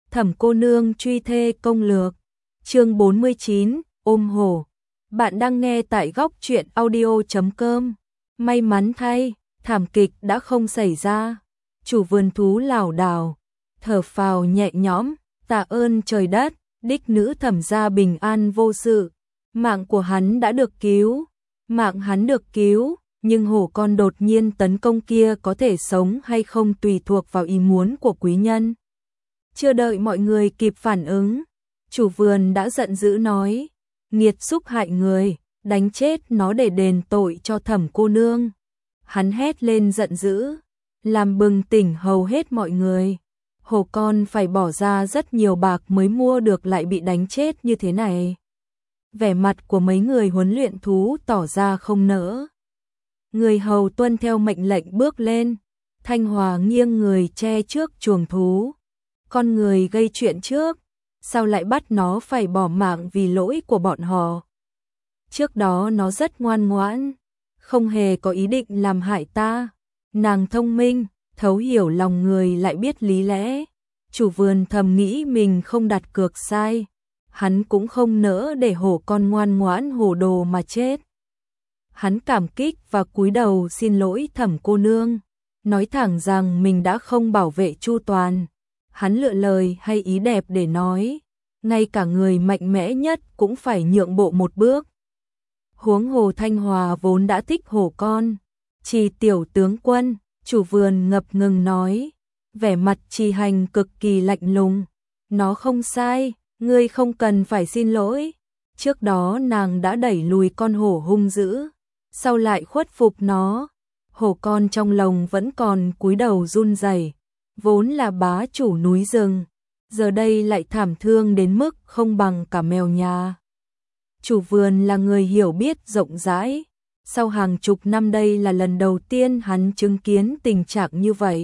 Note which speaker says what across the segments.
Speaker 1: Thẩm cô nương truy thê công lược. Chương 49, ôm hổ. Bạn đang nghe tại góc truyện audio.com. May mắn thay, thảm kịch đã không xảy ra. Chủ vườn thú lảo đảo, thở phào nhẹ nhõm, tạ ơn trời đất, đích nữ Thẩm gia bình an vô sự. Mạng của hắn đã được cứu. Mạng hắn được cứu, nhưng hổ con đột nhiên tấn công kia có thể sống hay không tùy thuộc vào ý muốn của quý nhân. Chưa đợi mọi người kịp phản ứng, chủ vườn đã giận dữ nói, nghiệt xúc hại người, đánh chết nó để đền tội cho Thẩm cô nương. Hắn hét lên giận dữ, làm bừng tỉnh hầu hết mọi người. Hổ con phải bỏ ra rất nhiều bạc mới mua được lại bị đánh chết như thế này. Vẻ mặt của mấy người huấn luyện thú tỏ ra không nỡ. Người hầu tuân theo mệnh lệnh bước lên, Thanh Hòa nghiêng người che trước chuồng thú. Con người gây chuyện trước, sao lại bắt nó phải bỏ mạng vì lỗi của bọn họ? Trước đó nó rất ngoan ngoãn, không hề có ý định làm hại ta. Nàng thông minh, thấu hiểu lòng người lại biết lý lẽ. Chủ vườn thầm nghĩ mình không đặt cược sai. Hắn cũng không nỡ để hổ con ngoan ngoãn hồ đồ mà chết. Hắn cảm kích và cúi đầu xin lỗi Thẩm cô nương, nói thẳng rằng mình đã không bảo vệ chu toàn. Hắn lựa lời hay ý đẹp để nói, ngay cả người mạnh mẽ nhất cũng phải nhượng bộ một bước. Huống hồ Thanh Hòa vốn đã thích hổ con. Trì tiểu tướng quân, chủ vườn ngập ngừng nói, vẻ mặt Trì Hành cực kỳ lạnh lùng. Nó không sai, ngươi không cần phải xin lỗi. Trước đó nàng đã đẩy lùi con hổ hung dữ, sau lại khuất phục nó. Hổ con trong lồng vẫn còn cúi đầu run rẩy, vốn là bá chủ núi rừng, giờ đây lại thảm thương đến mức không bằng cả mèo nhà. Chủ vườn là người hiểu biết rộng rãi, sau hàng chục năm đây là lần đầu tiên hắn chứng kiến tình trạng như vậy.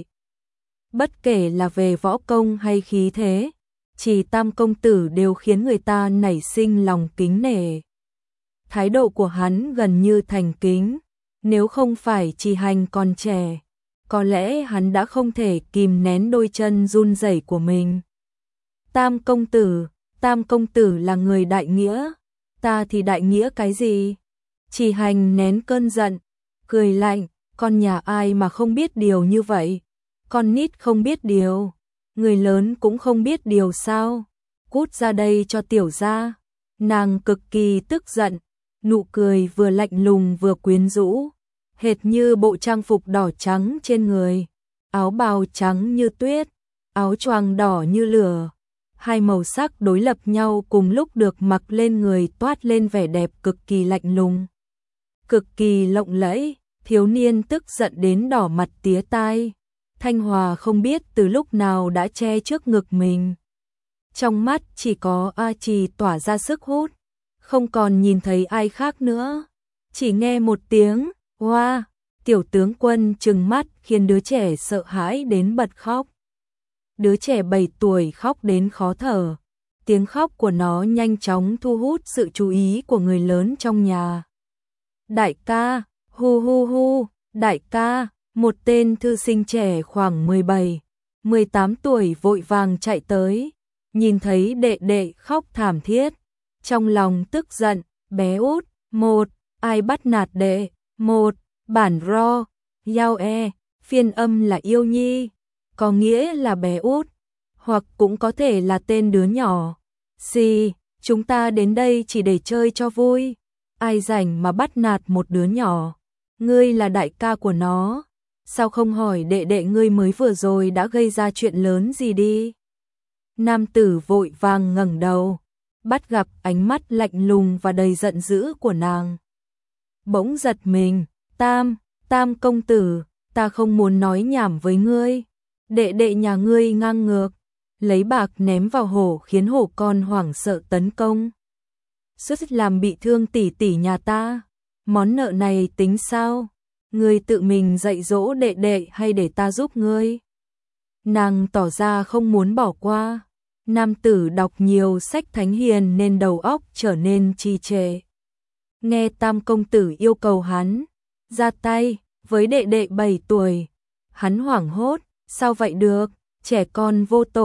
Speaker 1: Bất kể là về võ công hay khí thế, Trì tam công tử đều khiến người ta nảy sinh lòng kính nể. Thái độ của hắn gần như thành kính, nếu không phải Trì Hành còn trẻ, có lẽ hắn đã không thể kìm nén đôi chân run rẩy của mình. Tam công tử là người đại nghĩa, ta thì đại nghĩa cái gì? Trì Hành nén cơn giận, cười lạnh, con nhà ai mà không biết điều như vậy? Con nít không biết điều, người lớn cũng không biết điều sao? Cút ra đây cho tiểu gia. Nàng cực kỳ tức giận, nụ cười vừa lạnh lùng vừa quyến rũ, hệt như bộ trang phục đỏ trắng trên người, áo bào trắng như tuyết, áo choàng đỏ như lửa. Hai màu sắc đối lập nhau cùng lúc được mặc lên người toát lên vẻ đẹp cực kỳ lạnh lùng, cực kỳ lộng lẫy. Thiếu niên tức giận đến đỏ mặt tía tai. Thanh Hòa không biết từ lúc nào đã che trước ngực mình. Trong mắt chỉ có A Trì tỏa ra sức hút, không còn nhìn thấy ai khác nữa. Chỉ nghe một tiếng "Oa", tiểu tướng quân trừng mắt khiến đứa trẻ sợ hãi đến bật khóc. Đứa trẻ 7 tuổi khóc đến khó thở. Tiếng khóc của nó nhanh chóng thu hút sự chú ý của người lớn trong nhà. Đại ca, hu hu hu, đại ca. Một tên thư sinh trẻ khoảng 17, 18 tuổi vội vàng chạy tới, nhìn thấy đệ đệ khóc thảm thiết, trong lòng tức giận, bé út, một, ai bắt nạt đệ, một, bản ro, yao e, phiên âm là yêu nhi, có nghĩa là bé út, hoặc cũng có thể là tên đứa nhỏ. Xì, chúng ta đến đây chỉ để chơi cho vui, ai rảnh mà bắt nạt một đứa nhỏ, ngươi là đại ca của nó. Sao không hỏi đệ đệ ngươi mới vừa rồi đã gây ra chuyện lớn gì đi? Nam tử vội vàng ngẩng đầu, bắt gặp ánh mắt lạnh lùng và đầy giận dữ của nàng. Bỗng giật mình, tam công tử, ta không muốn nói nhảm với ngươi. Đệ đệ nhà ngươi ngang ngược, lấy bạc ném vào hổ khiến hổ con hoảng sợ tấn công. Suýt làm bị thương tỷ tỷ nhà ta, món nợ này tính sao? Ngươi tự mình dạy dỗ đệ đệ hay để ta giúp ngươi? Nàng tỏ ra không muốn bỏ qua. Nam tử đọc nhiều sách thánh hiền nên đầu óc trở nên trì trệ. Nghe tam công tử yêu cầu hắn ra tay với đệ đệ 7 tuổi, hắn hoảng hốt, sao vậy được, trẻ con vô tội,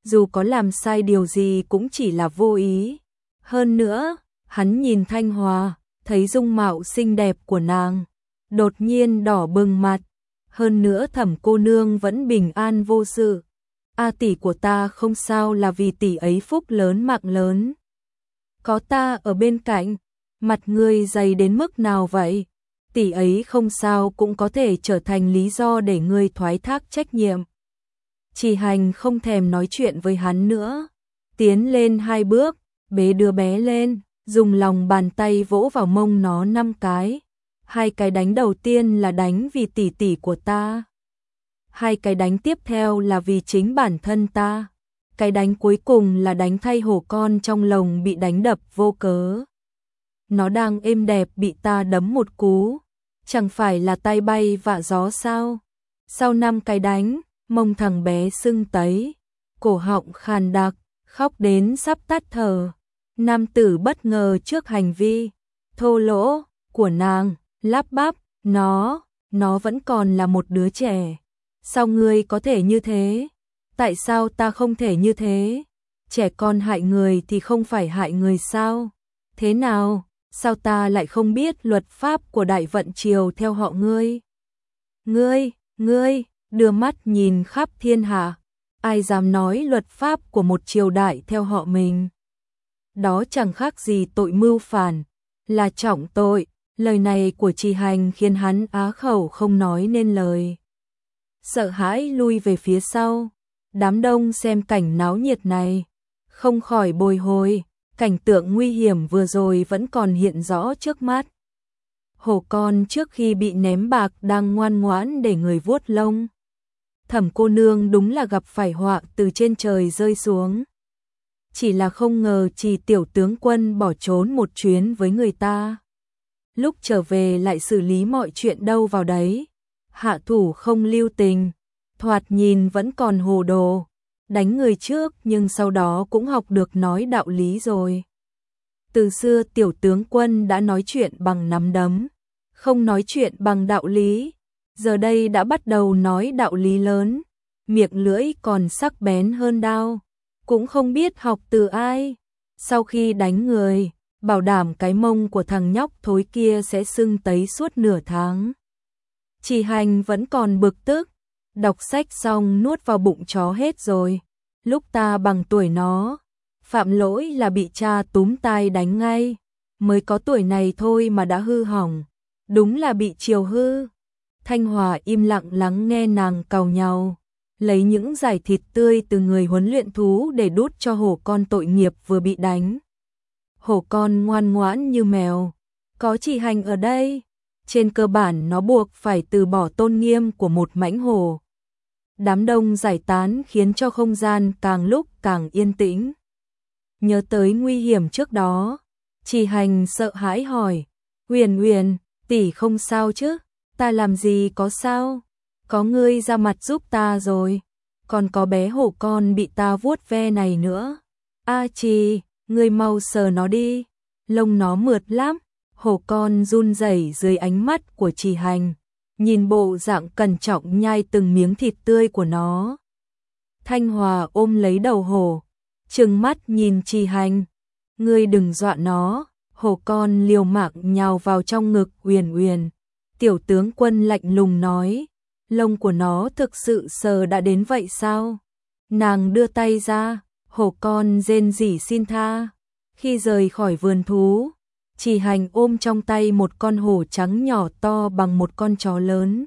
Speaker 1: dù có làm sai điều gì cũng chỉ là vô ý. Hơn nữa, hắn nhìn Thanh Hòa, thấy dung mạo xinh đẹp của nàng, đột nhiên đỏ bừng mặt. Hơn nữa Thẩm cô nương vẫn bình an vô sự. A tỷ của ta không sao là vì tỷ ấy phúc lớn mạng lớn. Có ta ở bên cạnh, mặt ngươi dày đến mức nào vậy? Tỷ ấy không sao cũng có thể trở thành lý do để ngươi thoái thác trách nhiệm. Chỉ Hành không thèm nói chuyện với hắn nữa, tiến lên 2 bước, bế đứa bé lên, dùng lòng bàn tay vỗ vào mông nó 5 cái. 2 cái đánh đầu tiên là đánh vì tỷ tỷ của ta. 2 cái đánh tiếp theo là vì chính bản thân ta. Cái đánh cuối cùng là đánh thay hổ con trong lồng bị đánh đập vô cớ. Nó đang êm đẹp bị ta đấm một cú, chẳng phải là tay bay vạ gió sao? Sau 5 cái đánh, mông thằng bé sưng tấy, cổ họng khàn đặc, khóc đến sắp tắt thở. Nam tử bất ngờ trước hành vi thô lỗ của nàng, lắp bắp, nó vẫn còn là một đứa trẻ. Sao ngươi có thể như thế? Tại sao ta không thể như thế? Trẻ con hại người thì không phải hại người sao? Thế nào? Sao ta lại không biết luật pháp của Đại Vận Triều theo họ ngươi? Ngươi, đưa mắt nhìn khắp thiên hạ, ai dám nói luật pháp của một triều đại theo họ mình? Đó chẳng khác gì tội mưu phản, là trọng tội. Lời này của Trì Hành khiến hắn á khẩu không nói nên lời. Sợ hãi lui về phía sau, đám đông xem cảnh náo nhiệt này, không khỏi bồi hồi, cảnh tượng nguy hiểm vừa rồi vẫn còn hiện rõ trước mắt. Hổ con trước khi bị ném bạc đang ngoan ngoãn để người vuốt lông. Thẩm cô nương đúng là gặp phải họa từ trên trời rơi xuống. Chỉ là không ngờ Trì tiểu tướng quân bỏ trốn một chuyến với người ta. Lúc trở về lại xử lý mọi chuyện đâu vào đấy. Hạ thủ không lưu tình, thoạt nhìn vẫn còn hồ đồ. Đánh người trước nhưng sau đó cũng học được nói đạo lý rồi. Từ xưa tiểu tướng quân đã nói chuyện bằng nắm đấm, không nói chuyện bằng đạo lý. Giờ đây đã bắt đầu nói đạo lý lớn, miệng lưỡi còn sắc bén hơn đao. Cũng không biết học từ ai. Sau khi đánh người, bảo đảm cái mông của thằng nhóc thối kia sẽ sưng tấy suốt nửa tháng. Trì Hành vẫn còn bực tức, đọc sách xong nuốt vào bụng chó hết rồi. Lúc ta bằng tuổi nó, phạm lỗi là bị cha túm tai đánh ngay, mới có tuổi này thôi mà đã hư hỏng, đúng là bị chiều hư. Thanh Hòa im lặng lắng nghe nàng càu nhàu, lấy những giải thịt tươi từ người huấn luyện thú để đút cho hổ con tội nghiệp vừa bị đánh. Hổ con ngoan ngoãn như mèo, có Trì Hành ở đây, trên cơ bản nó buộc phải từ bỏ tôn nghiêm của một mãnh hổ. Đám đông giải tán khiến cho không gian càng lúc càng yên tĩnh. Nhớ tới nguy hiểm trước đó, Trì Hành sợ hãi hỏi, Huyền, tỷ không sao chứ? Ta làm gì có sao? Có ngươi ra mặt giúp ta rồi, còn có bé hổ con bị ta vuốt ve này nữa. A Trì, ngươi mau sờ nó đi, lông nó mượt lắm. Hổ con run rẩy dưới ánh mắt của Trì Hành, nhìn bộ dạng cẩn trọng nhai từng miếng thịt tươi của nó. Thanh Hòa ôm lấy đầu hổ, trừng mắt nhìn Trì Hành, ngươi đừng dọa nó. Hổ con liều mạng nhào vào trong ngực Huyền. Tiểu tướng quân lạnh lùng nói, lông của nó thực sự sờ đã đến vậy sao? Nàng đưa tay ra, hổ con rên rỉ xin tha. Khi rời khỏi vườn thú, Trì Hành ôm trong tay một con hổ trắng nhỏ to bằng một con chó lớn.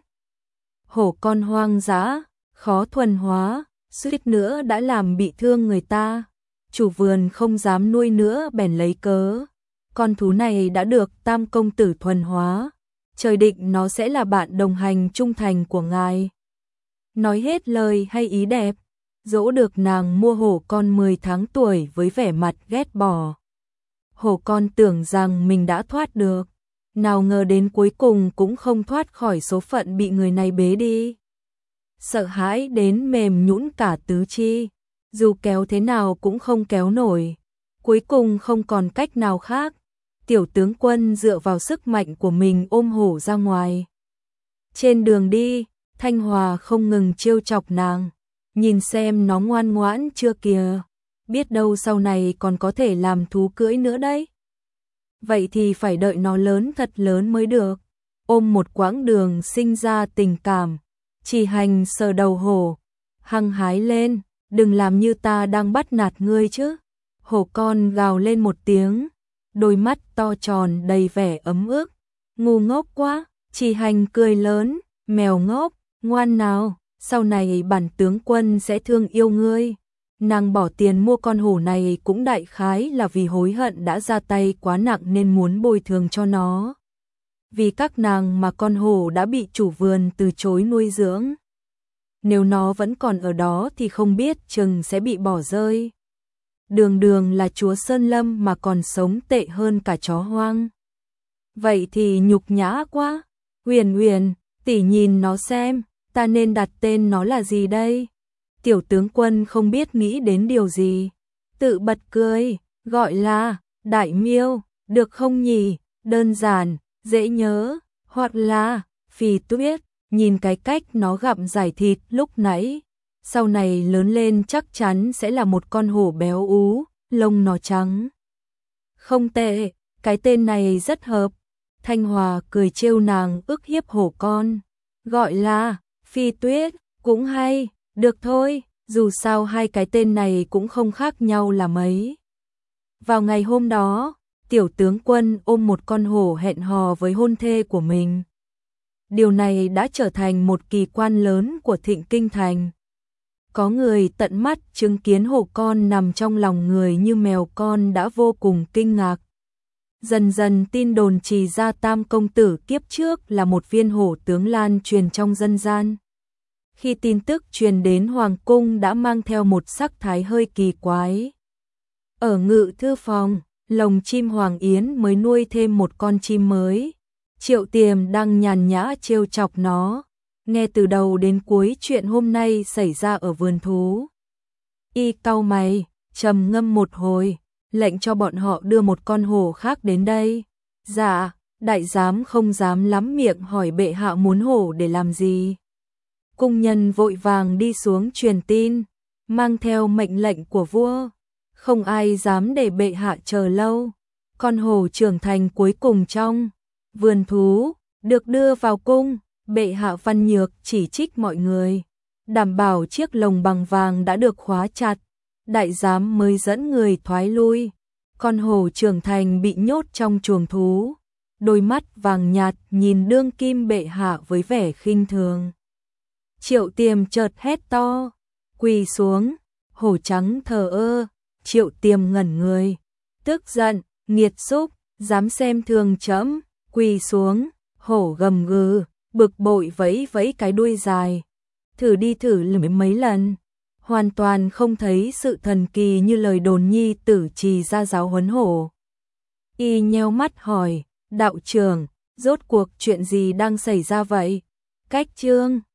Speaker 1: Hổ con hoang dã, khó thuần hóa, suýt nữa đã làm bị thương người ta. Chủ vườn không dám nuôi nữa bèn lấy cớ con thú này đã được Tam công tử thuần hóa, trời định nó sẽ là bạn đồng hành trung thành của ngài. Nói hết lời hay ý đẹp, dỗ được nàng mua hổ con 10 tháng tuổi với vẻ mặt ghét bỏ. Hổ con tưởng rằng mình đã thoát được, nào ngờ đến cuối cùng cũng không thoát khỏi số phận bị người này bế đi. Sợ hãi đến mềm nhũn cả tứ chi, dù kéo thế nào cũng không kéo nổi. Cuối cùng không còn cách nào khác, tiểu tướng quân dựa vào sức mạnh của mình ôm hổ ra ngoài. Trên đường đi, Thanh Hòa không ngừng trêu chọc nàng. nhìn xem nó ngoan ngoãn chưa kìa, biết đâu sau này còn có thể làm thú cưỡi nữa đấy. Vậy thì phải đợi nó lớn thật lớn mới được. Ôm một quãng đường sinh ra tình cảm, Chỉ Hành sờ đầu hổ, hăng hái lên, đừng làm như ta đang bắt nạt ngươi chứ. Hổ con gào lên một tiếng, đôi mắt to tròn đầy vẻ ấm ức. Ngu ngốc quá, Chỉ Hành cười lớn, mèo ngốc, ngoan nào, sau này bản tướng quân sẽ thương yêu ngươi. Nàng bỏ tiền mua con hổ này cũng đại khái là vì hối hận đã ra tay quá nặng nên muốn bồi thường cho nó. Vì các nàng mà con hổ đã bị chủ vườn từ chối nuôi dưỡng. Nếu nó vẫn còn ở đó thì không biết chừng sẽ bị bỏ rơi. Đường đường là chúa Sơn Lâm mà còn sống tệ hơn cả chó hoang. Vậy thì nhục nhã quá. Huyền Huyền, tỷ nhìn nó xem, ta nên đặt tên nó là gì đây? Tiểu tướng quân không biết nghĩ đến điều gì. Tự bật cười, gọi là Đại Miêu, được không nhỉ? Đơn giản, dễ nhớ, hoặc là Phì Tuyết, nhìn cái cách nó gặm giải thịt lúc nãy. Sau này lớn lên chắc chắn sẽ là một con hổ béo ú, lông nó trắng. Không tệ, cái tên này rất hợp. Thanh Hòa cười trêu nàng ức hiếp hổ con. Gọi là Phi Tuyết, cũng hay, được thôi, dù sao hai cái tên này cũng không khác nhau là mấy. Vào ngày hôm đó, tiểu tướng quân ôm một con hổ hẹn hò với hôn thê của mình. Điều này đã trở thành một kỳ quan lớn của Thịnh Kinh Thành. Có người tận mắt chứng kiến hổ con nằm trong lòng người như mèo con đã vô cùng kinh ngạc. Dần dần tin đồn Trì Gia Tam công tử kiếp trước là một viên hổ tướng lan truyền trong dân gian. Khi tin tức truyền đến hoàng cung đã mang theo một sắc thái hơi kỳ quái. Ở ngự thư phòng, lồng chim Hoàng Yến mới nuôi thêm một con chim mới. Triệu Tiềm đang nhàn nhã trêu chọc nó, nghe từ đầu đến cuối chuyện hôm nay xảy ra ở vườn thú. Y cau mày, trầm ngâm một hồi, lệnh cho bọn họ đưa một con hổ khác đến đây. Dạ, đại giám không dám lắm miệng hỏi bệ hạ muốn hổ để làm gì. Cung nhân vội vàng đi xuống truyền tin, mang theo mệnh lệnh của vua. Không ai dám để bệ hạ chờ lâu. Con hổ trưởng thành cuối cùng trong vườn thú được đưa vào cung. Bệ hạ văn nhược chỉ trích mọi người, đảm bảo chiếc lồng bằng vàng đã được khóa chặt. Đại giám mới dẫn người thoái lui. Con hổ trưởng thành bị nhốt trong chuồng thú, đôi mắt vàng nhạt nhìn đương kim bệ hạ với vẻ khinh thường. Triệu Tiềm chợt hét to, quỳ xuống. Hổ trắng thờ ơ. Triệu Tiềm ngẩn người, tức giận, nghiệt xúc, dám xem thường trẫm, quỳ xuống. Hổ gầm gừ, bực bội vẫy vẫy cái đuôi dài. Thử đi thử mấy lần, hoàn toàn không thấy sự thần kỳ như lời đồn nhi tử Trì Gia giáo huấn hổ. Y nheo mắt hỏi, đạo trưởng, rốt cuộc chuyện gì đang xảy ra vậy? Cách chương